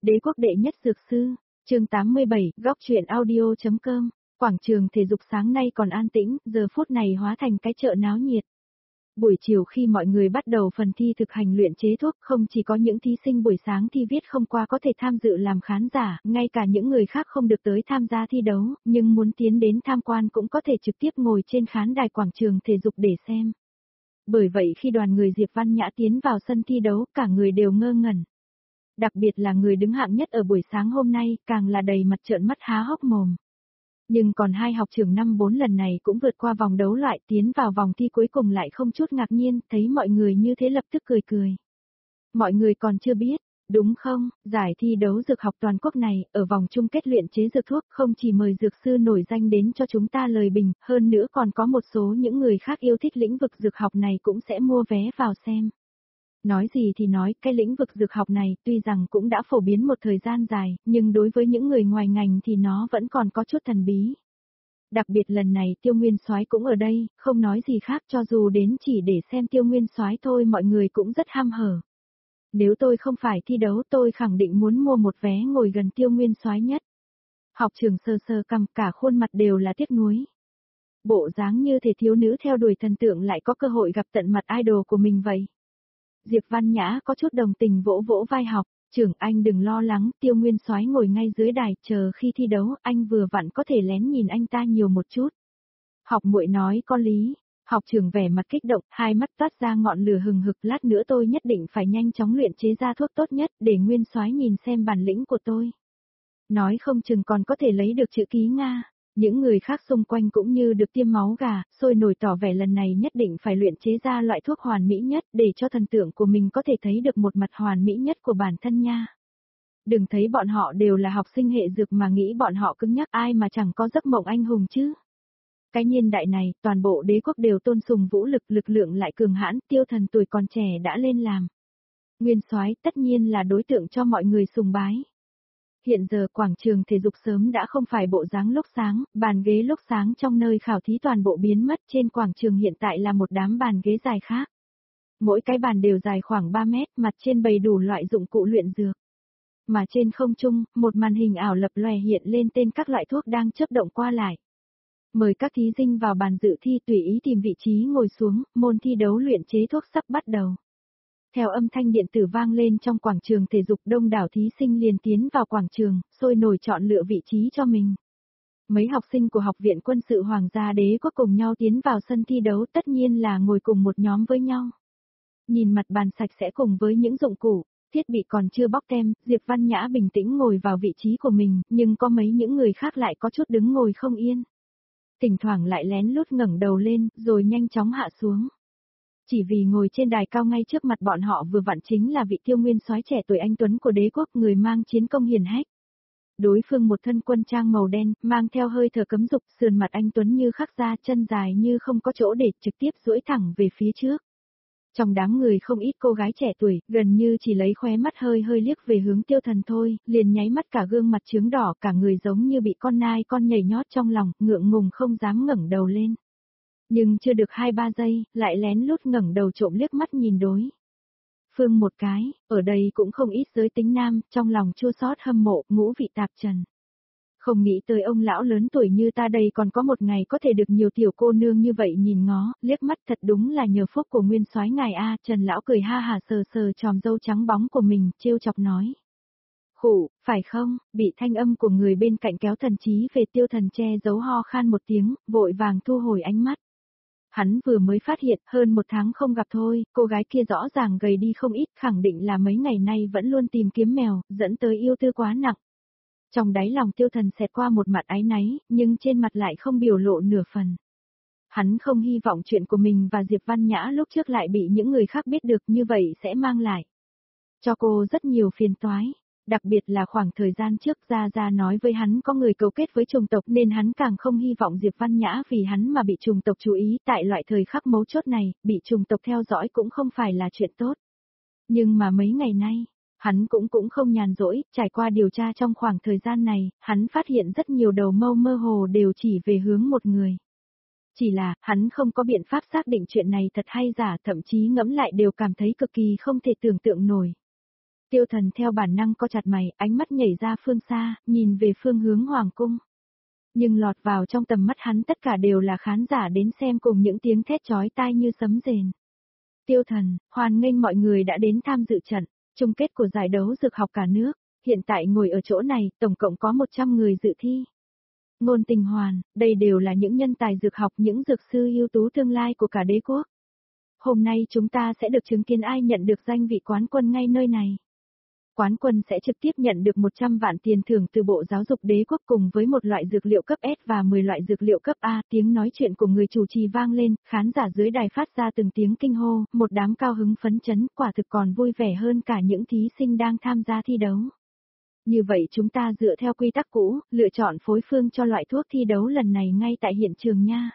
Đế quốc đệ nhất dược sư, chương 87, góc truyện audio.com, quảng trường thể dục sáng nay còn an tĩnh, giờ phút này hóa thành cái chợ náo nhiệt. Buổi chiều khi mọi người bắt đầu phần thi thực hành luyện chế thuốc, không chỉ có những thí sinh buổi sáng thi viết không qua có thể tham dự làm khán giả, ngay cả những người khác không được tới tham gia thi đấu, nhưng muốn tiến đến tham quan cũng có thể trực tiếp ngồi trên khán đài quảng trường thể dục để xem. Bởi vậy khi đoàn người Diệp Văn Nhã tiến vào sân thi đấu, cả người đều ngơ ngẩn. Đặc biệt là người đứng hạng nhất ở buổi sáng hôm nay, càng là đầy mặt trợn mắt há hốc mồm. Nhưng còn hai học trưởng năm 4 lần này cũng vượt qua vòng đấu loại, tiến vào vòng thi cuối cùng lại không chút ngạc nhiên, thấy mọi người như thế lập tức cười cười. Mọi người còn chưa biết, đúng không, giải thi đấu dược học toàn quốc này, ở vòng chung kết luyện chế dược thuốc không chỉ mời dược sư nổi danh đến cho chúng ta lời bình, hơn nữa còn có một số những người khác yêu thích lĩnh vực dược học này cũng sẽ mua vé vào xem. Nói gì thì nói, cái lĩnh vực dược học này tuy rằng cũng đã phổ biến một thời gian dài, nhưng đối với những người ngoài ngành thì nó vẫn còn có chút thần bí. Đặc biệt lần này Tiêu Nguyên Soái cũng ở đây, không nói gì khác, cho dù đến chỉ để xem Tiêu Nguyên Soái thôi mọi người cũng rất ham hở. Nếu tôi không phải thi đấu tôi khẳng định muốn mua một vé ngồi gần Tiêu Nguyên Soái nhất. Học trưởng sờ sờ cằm, cả khuôn mặt đều là tiếc nuối. Bộ dáng như thể thiếu nữ theo đuổi thần tượng lại có cơ hội gặp tận mặt idol của mình vậy. Diệp Văn Nhã có chút đồng tình vỗ vỗ vai học, trưởng anh đừng lo lắng, Tiêu Nguyên Soái ngồi ngay dưới đài, chờ khi thi đấu, anh vừa vặn có thể lén nhìn anh ta nhiều một chút. Học muội nói có lý, học trưởng vẻ mặt kích động, hai mắt toát ra ngọn lửa hừng hực, lát nữa tôi nhất định phải nhanh chóng luyện chế ra thuốc tốt nhất, để Nguyên Soái nhìn xem bản lĩnh của tôi. Nói không chừng còn có thể lấy được chữ ký Nga. Những người khác xung quanh cũng như được tiêm máu gà, sôi nổi tỏ vẻ lần này nhất định phải luyện chế ra loại thuốc hoàn mỹ nhất để cho thần tượng của mình có thể thấy được một mặt hoàn mỹ nhất của bản thân nha. Đừng thấy bọn họ đều là học sinh hệ dược mà nghĩ bọn họ cứng nhắc, ai mà chẳng có giấc mộng anh hùng chứ. Cái niên đại này, toàn bộ đế quốc đều tôn sùng vũ lực, lực lượng lại cường hãn, Tiêu Thần tuổi còn trẻ đã lên làm Nguyên Soái, tất nhiên là đối tượng cho mọi người sùng bái. Hiện giờ quảng trường thể dục sớm đã không phải bộ dáng lúc sáng, bàn ghế lúc sáng trong nơi khảo thí toàn bộ biến mất, trên quảng trường hiện tại là một đám bàn ghế dài khác. Mỗi cái bàn đều dài khoảng 3 mét, mặt trên bày đủ loại dụng cụ luyện dược. Mà trên không trung, một màn hình ảo lập lòe hiện lên tên các loại thuốc đang chớp động qua lại. Mời các thí sinh vào bàn dự thi tùy ý tìm vị trí ngồi xuống, môn thi đấu luyện chế thuốc sắp bắt đầu. Theo âm thanh điện tử vang lên trong quảng trường thể dục, đông đảo thí sinh liền tiến vào quảng trường, sôi nổi chọn lựa vị trí cho mình. Mấy học sinh của Học viện Quân sự Hoàng gia Đế quốc cùng nhau tiến vào sân thi đấu, tất nhiên là ngồi cùng một nhóm với nhau. Nhìn mặt bàn sạch sẽ cùng với những dụng cụ, thiết bị còn chưa bóc tem, Diệp Văn Nhã bình tĩnh ngồi vào vị trí của mình, nhưng có mấy những người khác lại có chút đứng ngồi không yên. Thỉnh thoảng lại lén lút ngẩng đầu lên, rồi nhanh chóng hạ xuống. Chỉ vì ngồi trên đài cao ngay trước mặt bọn họ vừa vặn chính là vị Tiêu Nguyên Soái trẻ tuổi anh tuấn của đế quốc, người mang chiến công hiển hách. Đối phương một thân quân trang màu đen, mang theo hơi thở cấm dục, sườn mặt anh tuấn như khắc ra, chân dài như không có chỗ để, trực tiếp duỗi thẳng về phía trước. Trong đám người không ít cô gái trẻ tuổi, gần như chỉ lấy khóe mắt hơi hơi liếc về hướng Tiêu Thần thôi, liền nháy mắt cả gương mặt chướng đỏ, cả người giống như bị con nai con nhảy nhót trong lòng, ngượng ngùng không dám ngẩng đầu lên. Nhưng chưa được 2-3 giây, lại lén lút ngẩng đầu trộm liếc mắt nhìn đối phương một cái, ở đây cũng không ít giới tính nam, trong lòng chua xót hâm mộ, ngũ vị tạp trần. Không nghĩ tới ông lão lớn tuổi như ta đây còn có một ngày có thể được nhiều tiểu cô nương như vậy nhìn ngó, liếc mắt thật đúng là nhờ phúc của Nguyên Soái ngài a. Trần lão cười ha hả sờ sờ tròm râu trắng bóng của mình, trêu chọc nói. Khụ, phải không, bị thanh âm của người bên cạnh kéo thần trí về Tiêu Thần che giấu ho khan một tiếng, vội vàng thu hồi ánh mắt. Hắn vừa mới phát hiện, hơn 1 tháng không gặp thôi, cô gái kia rõ ràng gầy đi không ít, khẳng định là mấy ngày nay vẫn luôn tìm kiếm mèo, dẫn tới yêu tư quá nặng. Trong đáy lòng Tiêu Thần xẹt qua một mặt áy náy, nhưng trên mặt lại không biểu lộ nửa phần. Hắn không hy vọng chuyện của mình và Diệp Văn Nhã lúc trước lại bị những người khác biết được, như vậy sẽ mang lại cho cô rất nhiều phiền toái. Đặc biệt là khoảng thời gian trước Gia Gia nói với hắn có người cấu kết với chủng tộc nên hắn càng không hy vọng Diệp Văn Nhã vì hắn mà bị chủng tộc chú ý, tại loại thời khắc mấu chốt này, bị chủng tộc theo dõi cũng không phải là chuyện tốt. Nhưng mà mấy ngày nay, hắn cũng không nhàn rỗi, trải qua điều tra trong khoảng thời gian này, hắn phát hiện rất nhiều đầu mâu mơ hồ đều chỉ về hướng một người. Chỉ là, hắn không có biện pháp xác định chuyện này thật hay giả, thậm chí ngẫm lại đều cảm thấy cực kỳ không thể tưởng tượng nổi. Tiêu Thần theo bản năng co chặt mày, ánh mắt nhảy ra phương xa, nhìn về phương hướng hoàng cung. Nhưng lọt vào trong tầm mắt hắn tất cả đều là khán giả đến xem cùng những tiếng thét chói tai như sấm rền. Tiêu Thần, hoan nghênh mọi người đã đến tham dự trận chung kết của giải đấu dược học cả nước, hiện tại ngồi ở chỗ này, tổng cộng có 100 người dự thi. Ngôn Tình Hoàn, đây đều là những nhân tài dược học, những dược sư ưu tú tương lai của cả đế quốc. Hôm nay chúng ta sẽ được chứng kiến ai nhận được danh vị quán quân ngay nơi này. Quán quân sẽ trực tiếp nhận được 100 vạn tiền thưởng từ Bộ Giáo dục Đế quốc cùng với một loại dược liệu cấp S và 10 loại dược liệu cấp A. Tiếng nói chuyện của người chủ trì vang lên, khán giả dưới đài phát ra từng tiếng kinh hô, một đám cao hứng phấn chấn, quả thực còn vui vẻ hơn cả những thí sinh đang tham gia thi đấu. Như vậy chúng ta dựa theo quy tắc cũ, lựa chọn phối phương cho loại thuốc thi đấu lần này ngay tại hiện trường nha.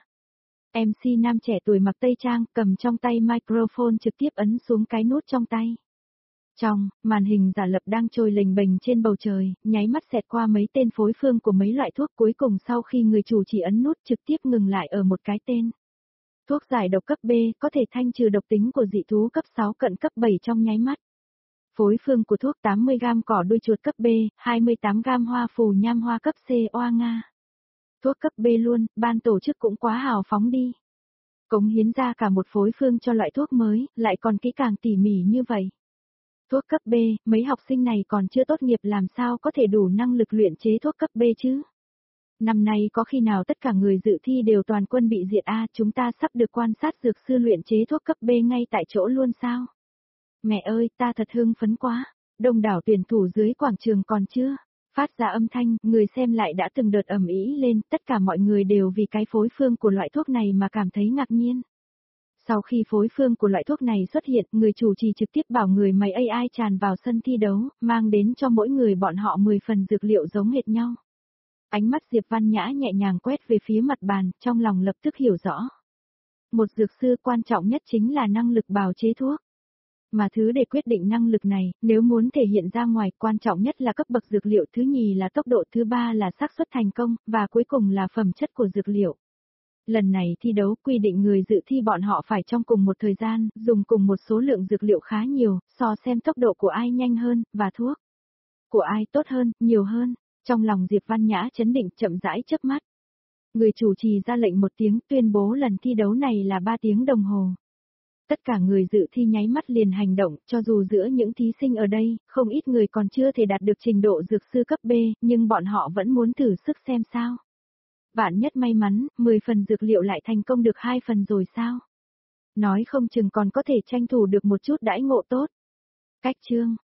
MC nam trẻ tuổi mặc tây trang, cầm trong tay microphone trực tiếp ấn xuống cái nút trong tay. Trong, màn hình giả lập đang trôi lềnh bềnh trên bầu trời, nháy mắt xẹt qua mấy tên phối phương của mấy loại thuốc, cuối cùng sau khi người chủ chỉ ấn nút trực tiếp ngừng lại ở một cái tên. Thuốc giải độc cấp B, có thể thanh trừ độc tính của dị thú cấp 6 cận cấp 7 trong nháy mắt. Phối phương của thuốc 80g cỏ đuôi chuột cấp B, 28g hoa phù nham hoa cấp C oa Nga. Thuốc cấp B luôn, ban tổ chức cũng quá hào phóng đi. Cống hiến ra cả một phối phương cho loại thuốc mới, lại còn kỹ càng tỉ mỉ như vậy. Thuốc cấp B, mấy học sinh này còn chưa tốt nghiệp làm sao có thể đủ năng lực luyện chế thuốc cấp B chứ? Năm nay có khi nào tất cả người dự thi đều toàn quân bị diệt chúng ta sắp được quan sát dược sư luyện chế thuốc cấp B ngay tại chỗ luôn sao? Mẹ ơi, ta thật hưng phấn quá. Đông đảo tuyển thủ dưới quảng trường còn chưa phát ra âm thanh, người xem lại đã từng đợt ầm ĩ lên, tất cả mọi người đều vì cái phối phương của loại thuốc này mà cảm thấy ngạc nhiên. Sau khi phối phương của loại thuốc này xuất hiện, người chủ trì trực tiếp bảo người máy AI tràn vào sân thi đấu, mang đến cho mỗi người bọn họ 10 phần dược liệu giống hệt nhau. Ánh mắt Diệp Văn Nhã nhẹ nhàng quét về phía mặt bàn, trong lòng lập tức hiểu rõ. Một dược sư quan trọng nhất chính là năng lực bào chế thuốc. Mà thứ để quyết định năng lực này, nếu muốn thể hiện ra ngoài, quan trọng nhất là cấp bậc dược liệu, thứ nhì là tốc độ, thứ ba là xác suất thành công, và cuối cùng là phẩm chất của dược liệu. Lần này thi đấu quy định người dự thi bọn họ phải trong cùng một thời gian, dùng cùng một số lượng dược liệu khá nhiều, so xem tốc độ của ai nhanh hơn, và thuốc của ai tốt hơn, nhiều hơn. Trong lòng Diệp Văn Nhã chấn định, chậm rãi chớp mắt. Người chủ trì ra lệnh một tiếng, tuyên bố lần thi đấu này là 3 tiếng đồng hồ. Tất cả người dự thi nháy mắt liền hành động, cho dù giữa những thí sinh ở đây, không ít người còn chưa thể đạt được trình độ dược sư cấp B, nhưng bọn họ vẫn muốn thử sức xem sao. Vạn nhất may mắn, 10 phần dược liệu lại thành công được 2 phần rồi sao? Nói không chừng còn có thể tranh thủ được một chút đãi ngộ tốt. Cách chương